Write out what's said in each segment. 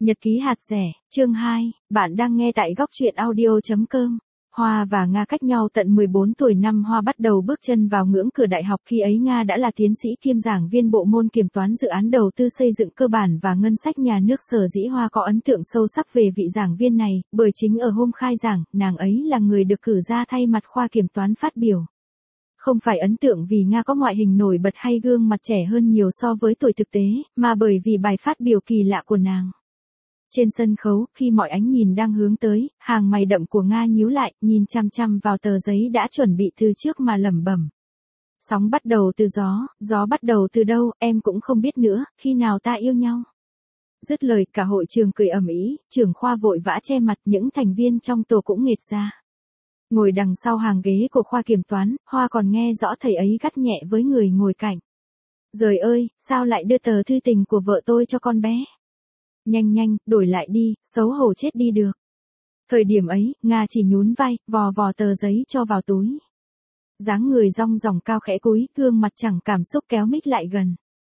Nhật ký hạt rẻ, chương 2, bạn đang nghe tại góc truyện audio.com. Hoa và Nga cách nhau tận 14 tuổi. Năm Hoa bắt đầu bước chân vào ngưỡng cửa đại học, khi ấy Nga đã là tiến sĩ kiêm giảng viên bộ môn kiểm toán dự án đầu tư xây dựng cơ bản và ngân sách nhà nước. Sở dĩ Hoa có ấn tượng sâu sắc về vị giảng viên này, bởi chính ở hôm khai giảng, nàng ấy là người được cử ra thay mặt khoa kiểm toán phát biểu. Không phải ấn tượng vì Nga có ngoại hình nổi bật hay gương mặt trẻ hơn nhiều so với tuổi thực tế, mà bởi vì bài phát biểu kỳ lạ của nàng. Trên sân khấu, khi mọi ánh nhìn đang hướng tới, hàng mày đậm của Nga nhíu lại, nhìn chăm chăm vào tờ giấy đã chuẩn bị từ trước mà lẩm bẩm. Sóng bắt đầu từ gió bắt đầu từ đâu, em cũng không biết nữa, khi nào ta yêu nhau. Dứt lời, cả hội trường cười ầm ĩ, trưởng khoa vội vã che mặt, những thành viên trong tổ cũng nghệt ra. Ngồi đằng sau hàng ghế của khoa kiểm toán, Hoa còn nghe rõ thầy ấy gắt nhẹ với người ngồi cạnh. Giời ơi, sao lại đưa tờ thư tình của vợ tôi cho con bé? Nhanh, đổi lại đi, xấu hổ chết đi được. Thời điểm ấy, Nga chỉ nhún vai, vò tờ giấy cho vào túi. Dáng người rong ròng cao khẽ cúi, gương mặt chẳng cảm xúc kéo mic lại gần.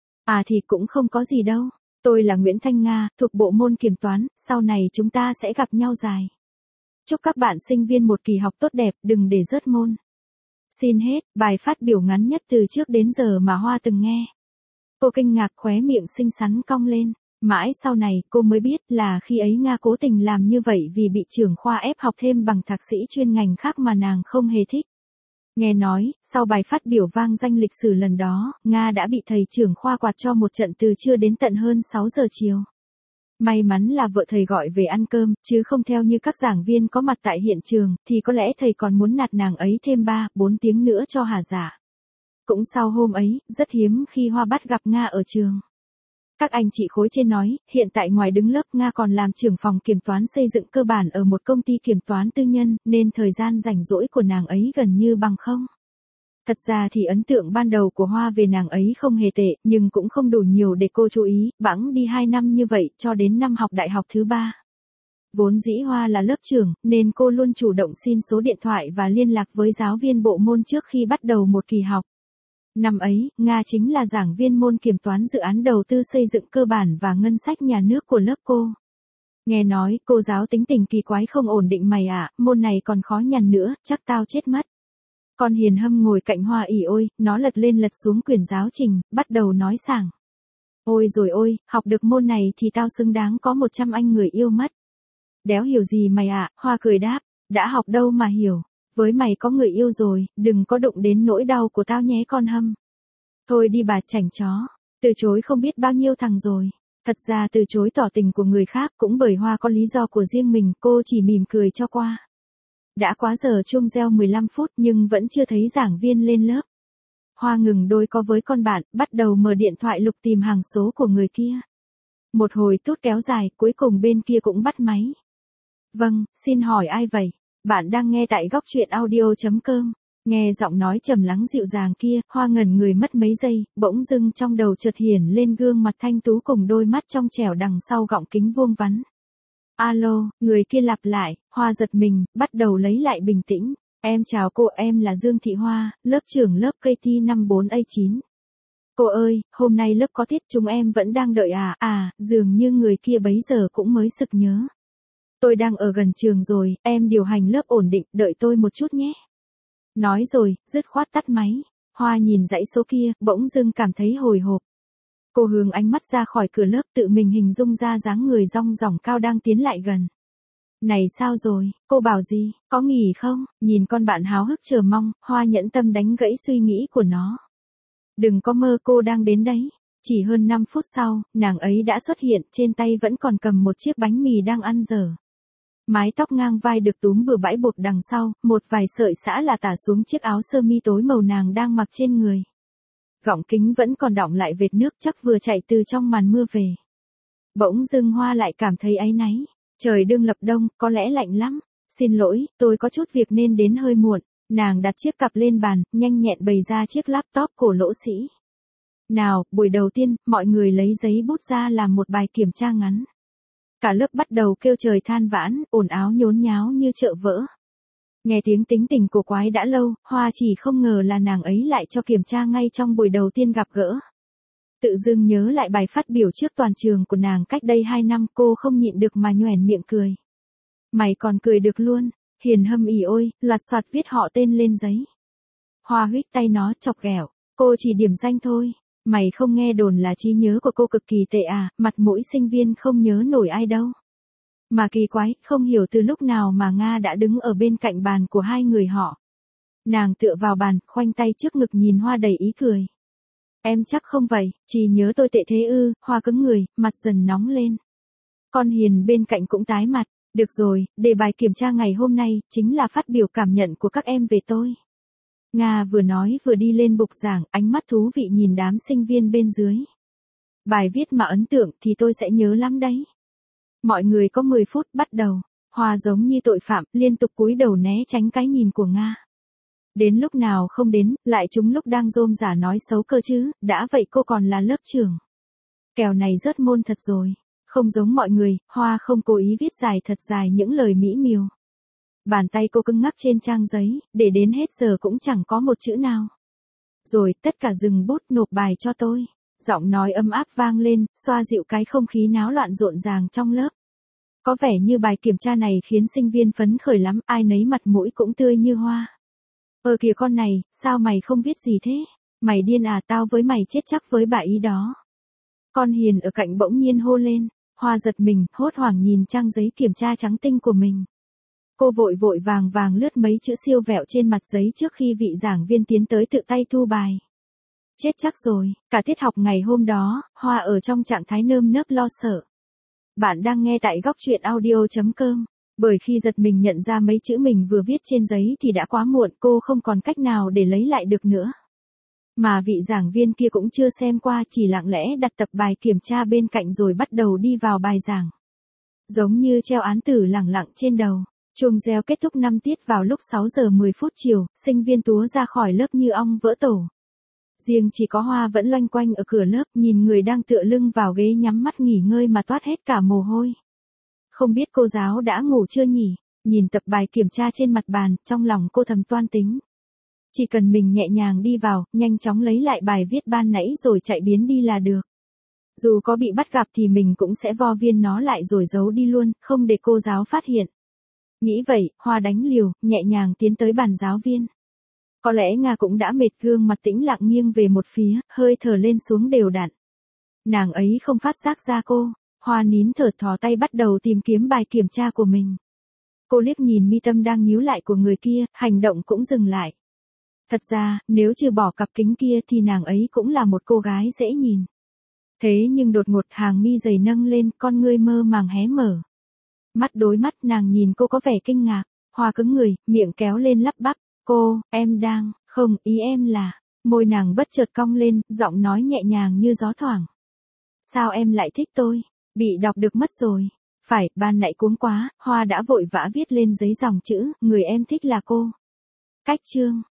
À thì cũng không có gì đâu, tôi là Nguyễn Thanh Nga, thuộc bộ môn kiểm toán, sau này chúng ta sẽ gặp nhau dài. Chúc các bạn sinh viên một kỳ học tốt đẹp, đừng để rớt môn. Xin hết, bài phát biểu ngắn nhất từ trước đến giờ mà Hoa từng nghe. Cô kinh ngạc, khóe miệng xinh xắn cong lên. Mãi sau này, cô mới biết là khi ấy Nga cố tình làm như vậy vì bị trưởng khoa ép học thêm bằng thạc sĩ chuyên ngành khác mà nàng không hề thích. Nghe nói, sau bài phát biểu vang danh lịch sử lần đó, Nga đã bị thầy trưởng khoa quạt cho một trận từ trưa đến tận hơn 6 giờ chiều. May mắn là vợ thầy gọi về ăn cơm, chứ không theo như các giảng viên có mặt tại hiện trường, thì có lẽ thầy còn muốn nạt nàng ấy thêm 3-4 tiếng nữa cho hả dạ. Cũng sau hôm ấy, rất hiếm khi Hoa bắt gặp Nga ở trường. Các anh chị khối trên nói, hiện tại ngoài đứng lớp, Nga còn làm trưởng phòng kiểm toán xây dựng cơ bản ở một công ty kiểm toán tư nhân, nên thời gian rảnh rỗi của nàng ấy gần như bằng không. Thật ra thì ấn tượng ban đầu của Hoa về nàng ấy không hề tệ, nhưng cũng không đủ nhiều để cô chú ý, bẵng đi 2 năm như vậy, cho đến năm học đại học thứ 3. Vốn dĩ Hoa là lớp trưởng, nên cô luôn chủ động xin số điện thoại và liên lạc với giáo viên bộ môn trước khi bắt đầu một kỳ học. Năm ấy, Nga chính là giảng viên môn kiểm toán dự án đầu tư xây dựng cơ bản và ngân sách nhà nước của lớp cô. Nghe nói, cô giáo tính tình kỳ quái không ổn định mày ạ, môn này còn khó nhằn nữa, chắc tao chết mất. Con Hiền Hâm ngồi cạnh Hoa ỉ ôi, nó lật lên lật xuống quyển giáo trình, bắt đầu nói sảng. Ôi rồi ôi, học được môn này thì tao xứng đáng có 100 anh người yêu mất. Đéo hiểu gì mày ạ, Hoa cười đáp, đã học đâu mà hiểu. Với mày có người yêu rồi, đừng có đụng đến nỗi đau của tao nhé con Hâm. Thôi đi bà chảnh chó, từ chối không biết bao nhiêu thằng rồi. Thật ra từ chối tỏ tình của người khác cũng bởi Hoa có lý do của riêng mình, cô chỉ mỉm cười cho qua. Đã quá giờ chuông reo 15 phút nhưng vẫn chưa thấy giảng viên lên lớp. Hoa ngừng đôi co với con bạn, bắt đầu mở điện thoại lục tìm hàng số của người kia. Một hồi tút kéo dài, cuối cùng bên kia cũng bắt máy. Vâng, xin hỏi ai vậy? Bạn đang nghe tại góc truyện audio.com. Nghe giọng nói trầm lắng dịu dàng kia, Hoa ngẩn người mất mấy giây, bỗng dưng trong đầu chợt hiển lên gương mặt thanh tú cùng đôi mắt trong trẻo đằng sau gọng kính vuông vắn. Alo, người kia lặp lại, Hoa giật mình, bắt đầu lấy lại bình tĩnh. Em chào cô, em là Dương Thị Hoa, lớp trưởng lớp KT 54A9. Cô ơi, hôm nay lớp có tiết chúng em vẫn đang đợi à, dường như người kia bấy giờ cũng mới sực nhớ. Tôi đang ở gần trường rồi, em điều hành lớp ổn định, đợi tôi một chút nhé. Nói rồi, dứt khoát tắt máy. Hoa nhìn dãy số kia, bỗng dưng cảm thấy hồi hộp. Cô hướng ánh mắt ra khỏi cửa lớp, tự mình hình dung ra dáng người rong ròng cao đang tiến lại gần. Này sao rồi, cô bảo gì, có nghỉ không? Nhìn con bạn háo hức chờ mong, Hoa nhẫn tâm đánh gãy suy nghĩ của nó. Đừng có mơ, cô đang đến đấy. Chỉ hơn 5 phút sau, nàng ấy đã xuất hiện, trên tay vẫn còn cầm một chiếc bánh mì đang ăn dở. Mái tóc ngang vai được túm bừa bãi buộc đằng sau, một vài sợi xõa là tả xuống chiếc áo sơ mi tối màu nàng đang mặc trên người. Gọng kính vẫn còn đọng lại vệt nước, chắc vừa chạy từ trong màn mưa về. Bỗng dưng Hoa lại cảm thấy áy náy. Trời đương lập đông, có lẽ lạnh lắm. Xin lỗi, tôi có chút việc nên đến hơi muộn. Nàng đặt chiếc cặp lên bàn, nhanh nhẹn bày ra chiếc laptop cổ lỗ sĩ. Nào, buổi đầu tiên, mọi người lấy giấy bút ra làm một bài kiểm tra ngắn. Cả lớp bắt đầu kêu trời than vãn, ồn áo nhốn nháo như chợ vỡ. Nghe tiếng tính tình cổ quái đã lâu, Hoa chỉ không ngờ là nàng ấy lại cho kiểm tra ngay trong buổi đầu tiên gặp gỡ. Tự dưng nhớ lại bài phát biểu trước toàn trường của nàng cách đây 2 năm, cô không nhịn được mà nhoẻn miệng cười. Mày còn cười được luôn, Hiền Hâm ỉ ôi, loạt soạt viết họ tên lên giấy. Hoa huých tay nó chọc ghẹo, cô chỉ điểm danh thôi, mày không nghe đồn là trí nhớ của cô cực kỳ tệ à, mặt mũi sinh viên không nhớ nổi ai đâu. Mà kỳ quái, không hiểu từ lúc nào mà Nga đã đứng ở bên cạnh bàn của hai người họ. Nàng tựa vào bàn, khoanh tay trước ngực nhìn Hoa đầy ý cười. Em chắc không vậy, chỉ nhớ tôi tệ thế ư, Hoa cứng người, mặt dần nóng lên. Con Hiền bên cạnh cũng tái mặt, được rồi, đề bài kiểm tra ngày hôm nay, chính là phát biểu cảm nhận của các em về tôi. Nga vừa nói vừa đi lên bục giảng, ánh mắt thú vị nhìn đám sinh viên bên dưới. Bài viết mà ấn tượng thì tôi sẽ nhớ lắm đấy. Mọi người có 10 phút bắt đầu, Hoa giống như tội phạm, liên tục cúi đầu né tránh cái nhìn của Nga. Đến lúc nào không đến, lại trúng lúc đang rôm rả nói xấu cơ chứ, đã vậy cô còn là lớp trưởng. Kèo này rớt môn thật rồi. Không giống mọi người, Hoa không cố ý viết dài thật dài những lời mỹ miều. Bàn tay cô cứng ngắc trên trang giấy, để đến hết giờ cũng chẳng có một chữ nào. Rồi, tất cả dừng bút nộp bài cho tôi. Giọng nói ấm áp vang lên, xoa dịu cái không khí náo loạn rộn ràng trong lớp. Có vẻ như bài kiểm tra này khiến sinh viên phấn khởi lắm, ai nấy mặt mũi cũng tươi như hoa. Kìa con này, sao mày không viết gì thế? Mày điên à, tao với mày chết chắc với bà ý đó. Con Hiền ở cạnh bỗng nhiên hô lên, Hoa giật mình, hốt hoảng nhìn trang giấy kiểm tra trắng tinh của mình. Cô vội vội vàng vàng lướt mấy chữ siêu vẹo trên mặt giấy trước khi vị giảng viên tiến tới tự tay thu bài. Chết chắc rồi, cả tiết học ngày hôm đó, Hoa ở trong trạng thái nơm nớp lo sợ. Bạn đang nghe tại góc truyện audio.com. Bởi khi giật mình nhận ra mấy chữ mình vừa viết trên giấy thì đã quá muộn, cô không còn cách nào để lấy lại được nữa. Mà vị giảng viên kia cũng chưa xem qua, chỉ lặng lẽ đặt tập bài kiểm tra bên cạnh rồi bắt đầu đi vào bài giảng. Giống như treo án tử lẳng lặng trên đầu. Chuông reo kết thúc 5 tiết vào lúc 6 giờ 10 phút chiều, sinh viên túa ra khỏi lớp như ong vỡ tổ. Riêng chỉ có Hoa vẫn loanh quanh ở cửa lớp, nhìn người đang tựa lưng vào ghế nhắm mắt nghỉ ngơi mà toát hết cả mồ hôi. Không biết cô giáo đã ngủ chưa nhỉ? Nhìn tập bài kiểm tra trên mặt bàn, trong lòng cô thầm toan tính. Chỉ cần mình nhẹ nhàng đi vào, nhanh chóng lấy lại bài viết ban nãy rồi chạy biến đi là được. Dù có bị bắt gặp thì mình cũng sẽ vo viên nó lại rồi giấu đi luôn, không để cô giáo phát hiện. Nghĩ vậy, Hoa đánh liều, nhẹ nhàng tiến tới bàn giáo viên. Có lẽ Nga cũng đã mệt, gương mặt tĩnh lặng nghiêng về một phía, hơi thở lên xuống đều đặn. Nàng ấy không phát giác ra cô. Hoa nín thở thò tay bắt đầu tìm kiếm bài kiểm tra của mình. Cô liếc nhìn mi tâm đang nhíu lại của người kia, hành động cũng dừng lại. Thật ra, nếu trừ bỏ cặp kính kia thì nàng ấy cũng là một cô gái dễ nhìn. Thế nhưng đột ngột hàng mi dày nâng lên, con ngươi mơ màng hé mở. Mắt đối mắt nàng nhìn cô có vẻ kinh ngạc, Hoa cứng người, miệng kéo lên lắp bắp. Cô, em đang, không, ý em là, môi nàng bất chợt cong lên, giọng nói nhẹ nhàng như gió thoảng. Sao em lại thích tôi? Bị đọc được mất rồi. Phải, ban nãy cuống quá, Hoa đã vội vã viết lên giấy dòng chữ, người em thích là cô. Cách chương.